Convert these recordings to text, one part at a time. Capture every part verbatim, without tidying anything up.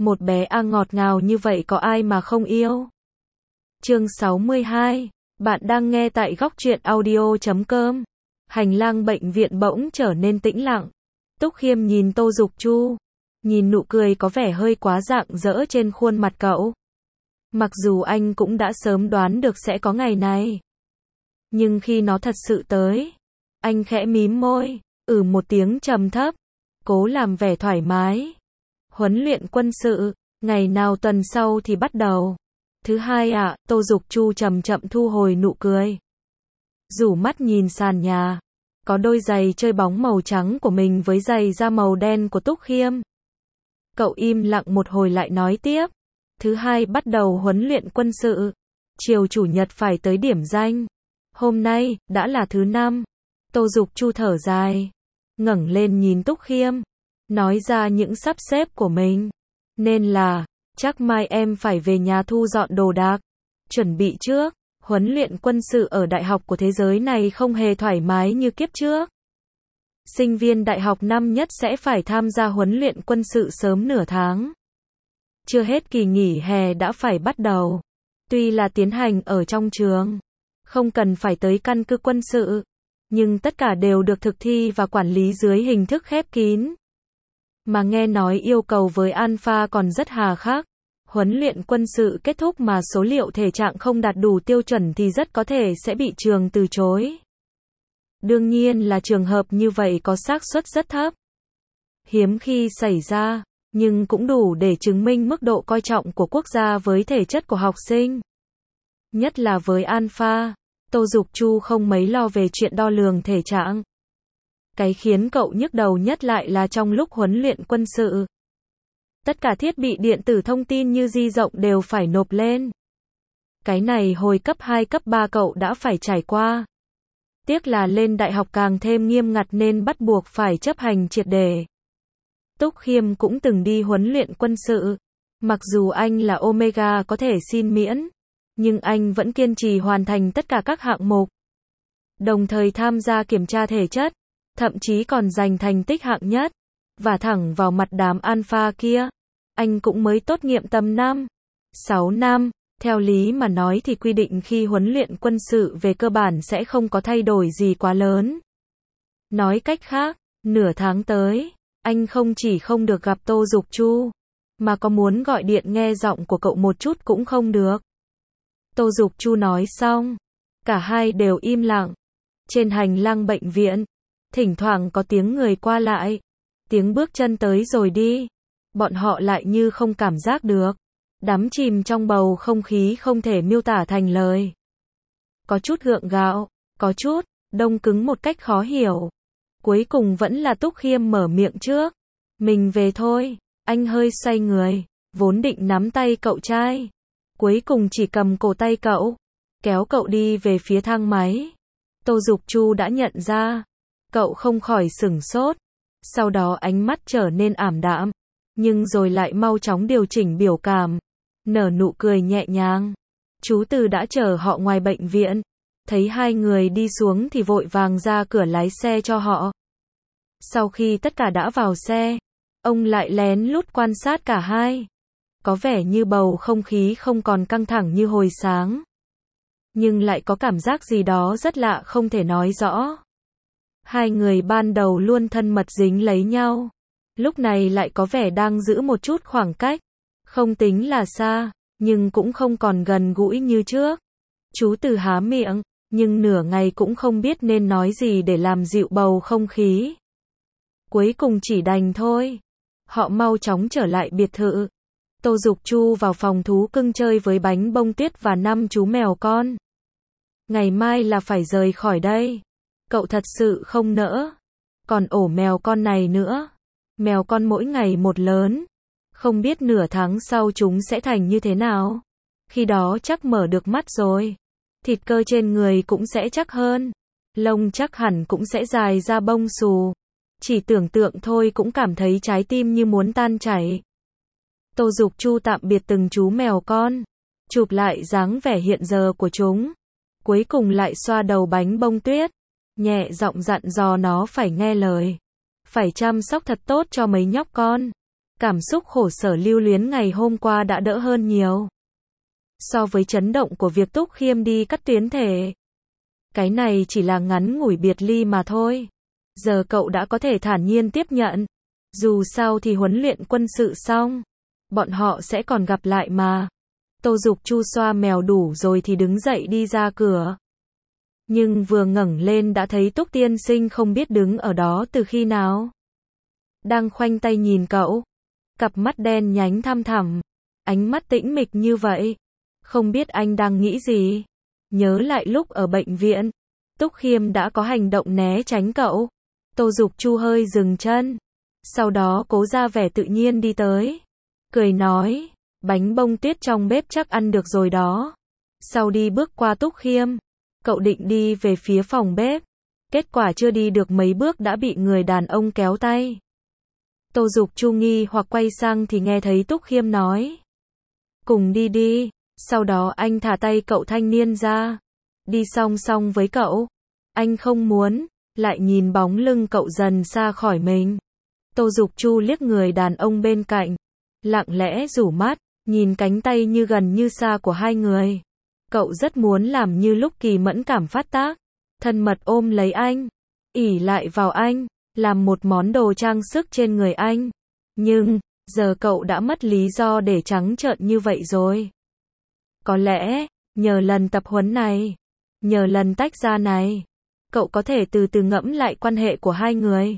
Một bé A ngọt ngào như vậy có ai mà không yêu. Chương sáu mươi hai, bạn đang nghe tại góc truyện audio chấm com. Hành lang bệnh viện bỗng trở nên tĩnh lặng. Túc Khiêm nhìn Tô Dục Chu, nhìn nụ cười có vẻ hơi quá rạng rỡ trên khuôn mặt cậu. Mặc dù anh cũng đã sớm đoán được sẽ có ngày này, nhưng khi nó thật sự tới, anh khẽ mím môi, ừ một tiếng trầm thấp, cố làm vẻ thoải mái. Huấn luyện quân sự, ngày nào tuần sau thì bắt đầu. Thứ hai ạ, à, Tô Dục Chu chậm chậm thu hồi nụ cười. Rủ mắt nhìn sàn nhà, có đôi giày chơi bóng màu trắng của mình với giày da màu đen của Túc Khiêm. Cậu im lặng một hồi lại nói tiếp. Thứ hai bắt đầu huấn luyện quân sự. Chiều chủ nhật phải tới điểm danh. Hôm nay, đã là thứ năm. Tô Dục Chu thở dài, ngẩng lên nhìn Túc Khiêm, nói ra những sắp xếp của mình. Nên là, chắc mai em phải về nhà thu dọn đồ đạc, chuẩn bị trước. Huấn luyện quân sự ở đại học của thế giới này không hề thoải mái như kiếp trước. Sinh viên đại học năm nhất sẽ phải tham gia huấn luyện quân sự sớm nửa tháng. Chưa hết kỳ nghỉ hè đã phải bắt đầu. Tuy là tiến hành ở trong trường, không cần phải tới căn cứ quân sự, nhưng tất cả đều được thực thi và quản lý dưới hình thức khép kín. Mà nghe nói yêu cầu với Alpha còn rất hà khắc. Huấn luyện quân sự kết thúc mà số liệu thể trạng không đạt đủ tiêu chuẩn thì rất có thể sẽ bị trường từ chối. Đương nhiên là trường hợp như vậy có xác suất rất thấp. Hiếm khi xảy ra, nhưng cũng đủ để chứng minh mức độ coi trọng của quốc gia với thể chất của học sinh. Nhất là với Alpha, Tô Dục Chu không mấy lo về chuyện đo lường thể trạng. Cái khiến cậu nhức đầu nhất lại là trong lúc huấn luyện quân sự, tất cả thiết bị điện tử thông tin như di động đều phải nộp lên. Cái này hồi cấp hai cấp ba cậu đã phải trải qua. Tiếc là lên đại học càng thêm nghiêm ngặt nên bắt buộc phải chấp hành triệt để. Túc Khiêm cũng từng đi huấn luyện quân sự. Mặc dù anh là Omega có thể xin miễn, nhưng anh vẫn kiên trì hoàn thành tất cả các hạng mục. Đồng thời tham gia kiểm tra thể chất, thậm chí còn giành thành tích hạng nhất. Và thẳng vào mặt đám Alpha kia. Anh cũng mới tốt nghiệp tầm năm, sáu năm. Theo lý mà nói thì quy định khi huấn luyện quân sự về cơ bản sẽ không có thay đổi gì quá lớn. Nói cách khác, nửa tháng tới, anh không chỉ không được gặp Tô Dục Chu, mà có muốn gọi điện nghe giọng của cậu một chút cũng không được. Tô Dục Chu nói xong, cả hai đều im lặng. Trên hành lang bệnh viện, thỉnh thoảng có tiếng người qua lại, tiếng bước chân tới rồi đi. Bọn họ lại như không cảm giác được, đắm chìm trong bầu không khí không thể miêu tả thành lời. Có chút gượng gạo, có chút đông cứng một cách khó hiểu. Cuối cùng vẫn là Túc Khiêm mở miệng trước. Mình về thôi. Anh hơi xoay người, vốn định nắm tay cậu trai, cuối cùng chỉ cầm cổ tay cậu, kéo cậu đi về phía thang máy. Tô Dục Chu đã nhận ra, cậu không khỏi sửng sốt. Sau đó ánh mắt trở nên ảm đạm, nhưng rồi lại mau chóng điều chỉnh biểu cảm, nở nụ cười nhẹ nhàng. Chú Từ đã chờ họ ngoài bệnh viện, thấy hai người đi xuống thì vội vàng ra cửa lái xe cho họ. Sau khi tất cả đã vào xe, ông lại lén lút quan sát cả hai. Có vẻ như bầu không khí không còn căng thẳng như hồi sáng, nhưng lại có cảm giác gì đó rất lạ không thể nói rõ. Hai người ban đầu luôn thân mật dính lấy nhau, lúc này lại có vẻ đang giữ một chút khoảng cách. Không tính là xa, nhưng cũng không còn gần gũi như trước. Chú Từ há miệng, nhưng nửa ngày cũng không biết nên nói gì để làm dịu bầu không khí. Cuối cùng chỉ đành thôi. Họ mau chóng trở lại biệt thự. Tô Dục Chu vào phòng thú cưng chơi với bánh bông tuyết và năm chú mèo con. Ngày mai là phải rời khỏi đây. Cậu thật sự không nỡ. Còn ổ mèo con này nữa. Mèo con mỗi ngày một lớn. Không biết nửa tháng sau chúng sẽ thành như thế nào. Khi đó chắc mở được mắt rồi. Thịt cơ trên người cũng sẽ chắc hơn. Lông chắc hẳn cũng sẽ dài ra bông xù. Chỉ tưởng tượng thôi cũng cảm thấy trái tim như muốn tan chảy. Tô Dục Chu tạm biệt từng chú mèo con, chụp lại dáng vẻ hiện giờ của chúng. Cuối cùng lại xoa đầu bánh bông tuyết, nhẹ giọng dặn dò nó phải nghe lời, phải chăm sóc thật tốt cho mấy nhóc con. Cảm xúc khổ sở lưu luyến ngày hôm qua đã đỡ hơn nhiều. So với chấn động của việc Túc Khiêm đi cắt tuyến thể. Cái này chỉ là ngắn ngủi biệt ly mà thôi. Giờ cậu đã có thể thản nhiên tiếp nhận. Dù sao thì huấn luyện quân sự xong. Bọn họ sẽ còn gặp lại mà. Tô Dục Chu xoa mèo đủ rồi thì đứng dậy đi ra cửa. Nhưng vừa ngẩng lên đã thấy Túc tiên sinh không biết đứng ở đó từ khi nào. Đang khoanh tay nhìn cậu. Cặp mắt đen nhánh thăm thẳm. Ánh mắt tĩnh mịch như vậy. Không biết anh đang nghĩ gì. Nhớ lại lúc ở bệnh viện. Túc Khiêm đã có hành động né tránh cậu. Tô Dục Chu hơi dừng chân. Sau đó cố ra vẻ tự nhiên đi tới. Cười nói. Bánh bông tuyết trong bếp chắc ăn được rồi đó. Sau đi bước qua Túc Khiêm. Cậu định đi về phía phòng bếp. Kết quả chưa đi được mấy bước đã bị người đàn ông kéo tay. Tô Dục Chu nghi hoặc quay sang thì nghe thấy Túc Khiêm nói. Cùng đi đi. Sau đó anh thả tay cậu thanh niên ra. Đi song song với cậu. Anh không muốn. Lại nhìn bóng lưng cậu dần xa khỏi mình. Tô Dục Chu liếc người đàn ông bên cạnh. Lặng lẽ rủ mắt. Nhìn cánh tay như gần như xa của hai người. Cậu rất muốn làm như lúc Kỳ Mẫn cảm phát tác. Thân mật ôm lấy anh. ỷ lại vào anh. Làm một món đồ trang sức trên người anh. Nhưng, giờ cậu đã mất lý do để trắng trợn như vậy rồi. Có lẽ, nhờ lần tập huấn này, nhờ lần tách ra này, cậu có thể từ từ ngẫm lại quan hệ của hai người.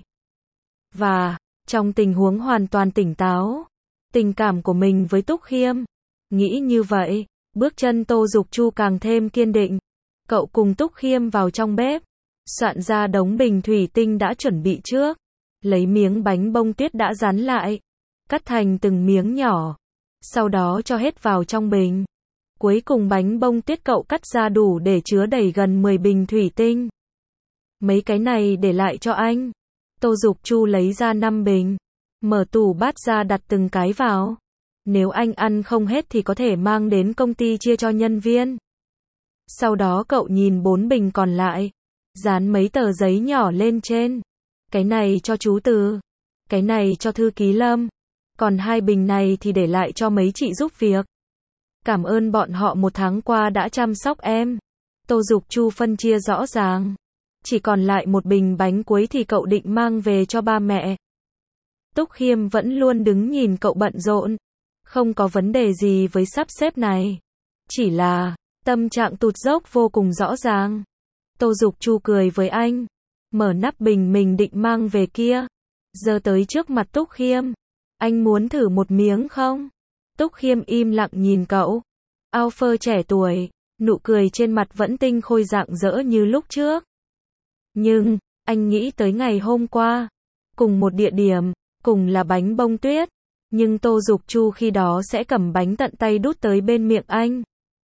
Và, trong tình huống hoàn toàn tỉnh táo, tình cảm của mình với Túc Khiêm. Nghĩ như vậy, bước chân Tô Dục Chu càng thêm kiên định. Cậu cùng Túc Khiêm vào trong bếp. Soạn ra đống bình thủy tinh đã chuẩn bị trước. Lấy miếng bánh bông tuyết đã dán lại. Cắt thành từng miếng nhỏ. Sau đó cho hết vào trong bình. Cuối cùng bánh bông tuyết cậu cắt ra đủ để chứa đầy gần mười bình thủy tinh. Mấy cái này để lại cho anh. Tô Dục Chu lấy ra năm bình. Mở tủ bát ra đặt từng cái vào. Nếu anh ăn không hết thì có thể mang đến công ty chia cho nhân viên. Sau đó cậu nhìn bốn bình còn lại. Dán mấy tờ giấy nhỏ lên trên. Cái này cho chú Từ. Cái này cho thư ký Lâm. Còn hai bình này thì để lại cho mấy chị giúp việc. Cảm ơn bọn họ một tháng qua đã chăm sóc em. Tô Dục Chu phân chia rõ ràng. Chỉ còn lại một bình bánh cuối thì cậu định mang về cho ba mẹ. Túc Khiêm vẫn luôn đứng nhìn cậu bận rộn. Không có vấn đề gì với sắp xếp này. Chỉ là, tâm trạng tụt dốc vô cùng rõ ràng. Tô Dục Chu cười với anh. Mở nắp bình mình định mang về kia. Giờ tới trước mặt Túc Khiêm. Anh muốn thử một miếng không? Túc Khiêm im lặng nhìn cậu. Alpha trẻ tuổi. Nụ cười trên mặt vẫn tinh khôi rạng rỡ như lúc trước. Nhưng, anh nghĩ tới ngày hôm qua. Cùng một địa điểm. Cùng là bánh bông tuyết. Nhưng Tô Dục Chu khi đó sẽ cầm bánh tận tay đút tới bên miệng anh.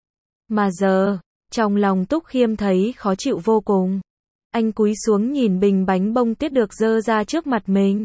Mà giờ, trong lòng Túc Khiêm thấy khó chịu vô cùng. Anh cúi xuống nhìn bình bánh bông tuyết được dơ ra trước mặt mình.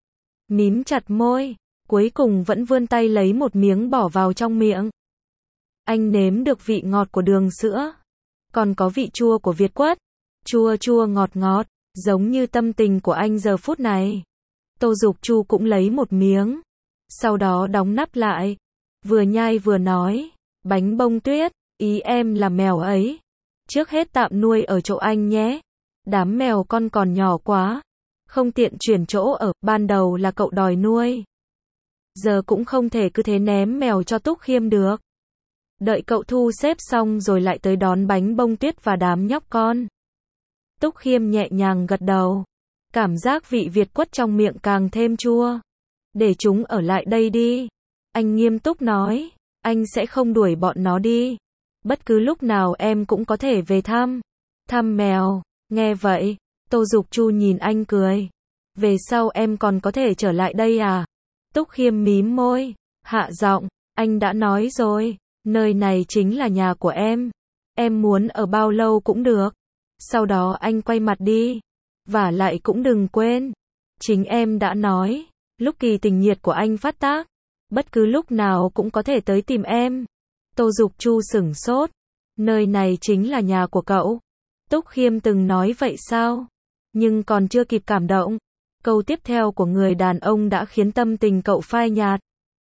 Mím chặt môi, cuối cùng vẫn vươn tay lấy một miếng bỏ vào trong miệng. Anh nếm được vị ngọt của đường sữa. Còn có vị chua của Việt quất. Chua chua ngọt ngọt, giống như tâm tình của anh giờ phút này. Tô Dục Chu cũng lấy một miếng. Sau đó đóng nắp lại. Vừa nhai vừa nói. Bánh bông tuyết, ý em là mèo ấy. Trước hết tạm nuôi ở chỗ anh nhé. Đám mèo con còn nhỏ quá. Không tiện chuyển chỗ ở, ban đầu là cậu đòi nuôi. Giờ cũng không thể cứ thế ném mèo cho Túc Khiêm được. Đợi cậu thu xếp xong rồi lại tới đón bánh bông tuyết và đám nhóc con. Túc Khiêm nhẹ nhàng gật đầu. Cảm giác vị Việt quất trong miệng càng thêm chua. Để chúng ở lại đây đi. Anh nghiêm túc nói. Anh sẽ không đuổi bọn nó đi. Bất cứ lúc nào em cũng có thể về thăm. Thăm mèo. Nghe vậy, Tô Dục Chu nhìn anh cười. Về sau em còn có thể trở lại đây à? Túc Khiêm mím môi. Hạ giọng. Anh đã nói rồi. Nơi này chính là nhà của em. Em muốn ở bao lâu cũng được. Sau đó anh quay mặt đi. Vả lại cũng đừng quên. Chính em đã nói. Lúc kỳ tình nhiệt của anh phát tác. Bất cứ lúc nào cũng có thể tới tìm em. Tô Dục Chu sửng sốt. Nơi này chính là nhà của cậu. Túc Khiêm từng nói vậy sao? Nhưng còn chưa kịp cảm động. Câu tiếp theo của người đàn ông đã khiến tâm tình cậu phai nhạt.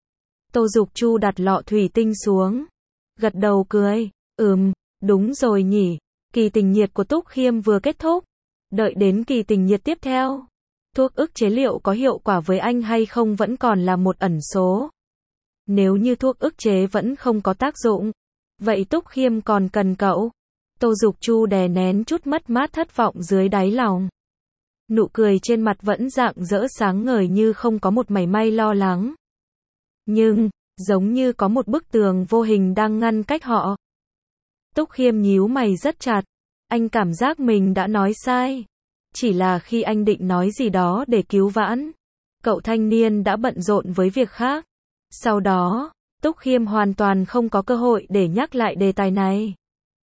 Tô Dục Chu đặt lọ thủy tinh xuống, gật đầu cười, ừm, đúng rồi nhỉ, kỳ tình nhiệt của Túc Khiêm vừa kết thúc, đợi đến kỳ tình nhiệt tiếp theo. Thuốc ức chế liệu có hiệu quả với anh hay không vẫn còn là một ẩn số. Nếu như thuốc ức chế vẫn không có tác dụng, vậy Túc Khiêm còn cần cậu. Tô Dục Chu đè nén chút mất mát thất vọng dưới đáy lòng. Nụ cười trên mặt vẫn rạng rỡ sáng ngời như không có một mảy may lo lắng. Nhưng, giống như có một bức tường vô hình đang ngăn cách họ. Túc Khiêm nhíu mày rất chặt. Anh cảm giác mình đã nói sai. Chỉ là khi anh định nói gì đó để cứu vãn, cậu thanh niên đã bận rộn với việc khác. Sau đó, Túc Khiêm hoàn toàn không có cơ hội để nhắc lại đề tài này.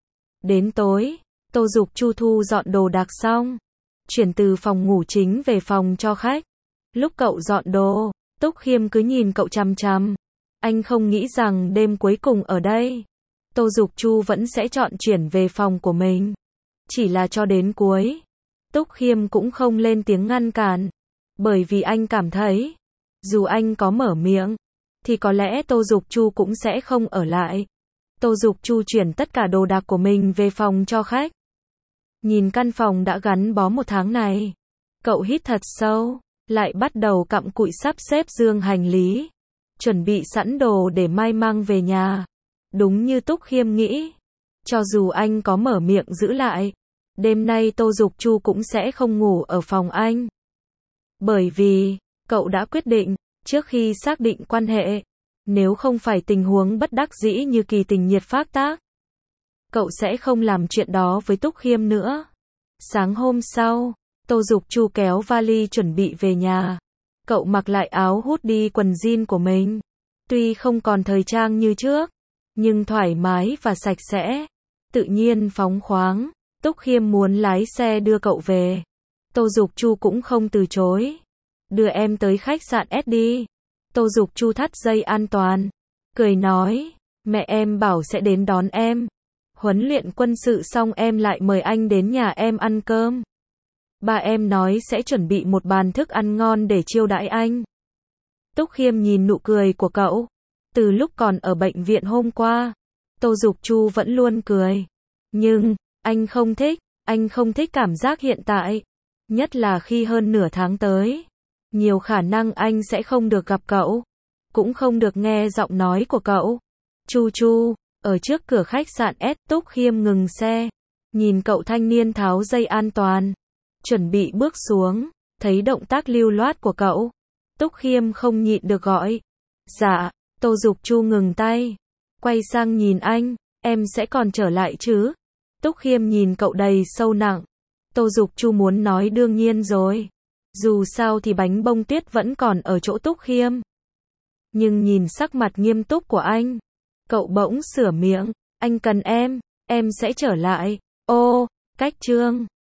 Đến tối, Tô Dục Chu thu dọn đồ đạc xong, chuyển từ phòng ngủ chính về phòng cho khách. Lúc cậu dọn đồ, Túc Khiêm cứ nhìn cậu chằm chằm. Anh không nghĩ rằng đêm cuối cùng ở đây, Tô Dục Chu vẫn sẽ chọn chuyển về phòng của mình. Chỉ là cho đến cuối, Túc Khiêm cũng không lên tiếng ngăn cản. Bởi vì anh cảm thấy, dù anh có mở miệng, thì có lẽ Tô Dục Chu cũng sẽ không ở lại. Tô Dục Chu chuyển tất cả đồ đạc của mình về phòng cho khách. Nhìn căn phòng đã gắn bó một tháng này, cậu hít thật sâu, lại bắt đầu cặm cụi sắp xếp dương hành lý, chuẩn bị sẵn đồ để mai mang về nhà. Đúng như Túc Khiêm nghĩ, cho dù anh có mở miệng giữ lại, đêm nay Tô Dục Chu cũng sẽ không ngủ ở phòng anh. Bởi vì, cậu đã quyết định, trước khi xác định quan hệ, nếu không phải tình huống bất đắc dĩ như kỳ tình nhiệt phát tác, cậu sẽ không làm chuyện đó với Túc Khiêm nữa. Sáng hôm sau, Tô Dục Chu kéo vali chuẩn bị về nhà. Cậu mặc lại áo hoodie quần jean của mình. Tuy không còn thời trang như trước, nhưng thoải mái và sạch sẽ, tự nhiên phóng khoáng. Túc Khiêm muốn lái xe đưa cậu về. Tô Dục Chu cũng không từ chối. Đưa em tới khách sạn S đi. Tô Dục Chu thắt dây an toàn, cười nói, mẹ em bảo sẽ đến đón em. Huấn luyện quân sự xong em lại mời anh đến nhà em ăn cơm. Ba em nói sẽ chuẩn bị một bàn thức ăn ngon để chiêu đãi anh. Túc Khiêm nhìn nụ cười của cậu. Từ lúc còn ở bệnh viện hôm qua, Tô Dục Chu vẫn luôn cười. Nhưng, anh không thích, anh không thích cảm giác hiện tại. Nhất là khi hơn nửa tháng tới, nhiều khả năng anh sẽ không được gặp cậu, cũng không được nghe giọng nói của cậu. Chu Chu, ở trước cửa khách sạn S, Túc Khiêm ngừng xe, nhìn cậu thanh niên tháo dây an toàn, chuẩn bị bước xuống, thấy động tác lưu loát của cậu. Túc Khiêm không nhịn được gọi, dạ. Tô Dục Chu ngừng tay, quay sang nhìn anh, em sẽ còn trở lại chứ? Túc Khiêm nhìn cậu đầy sâu nặng. Tô Dục Chu muốn nói đương nhiên rồi. Dù sao thì bánh bông tuyết vẫn còn ở chỗ Túc Khiêm. Nhưng nhìn sắc mặt nghiêm túc của anh, cậu bỗng sửa miệng, anh cần em, em sẽ trở lại. Ô, cách chương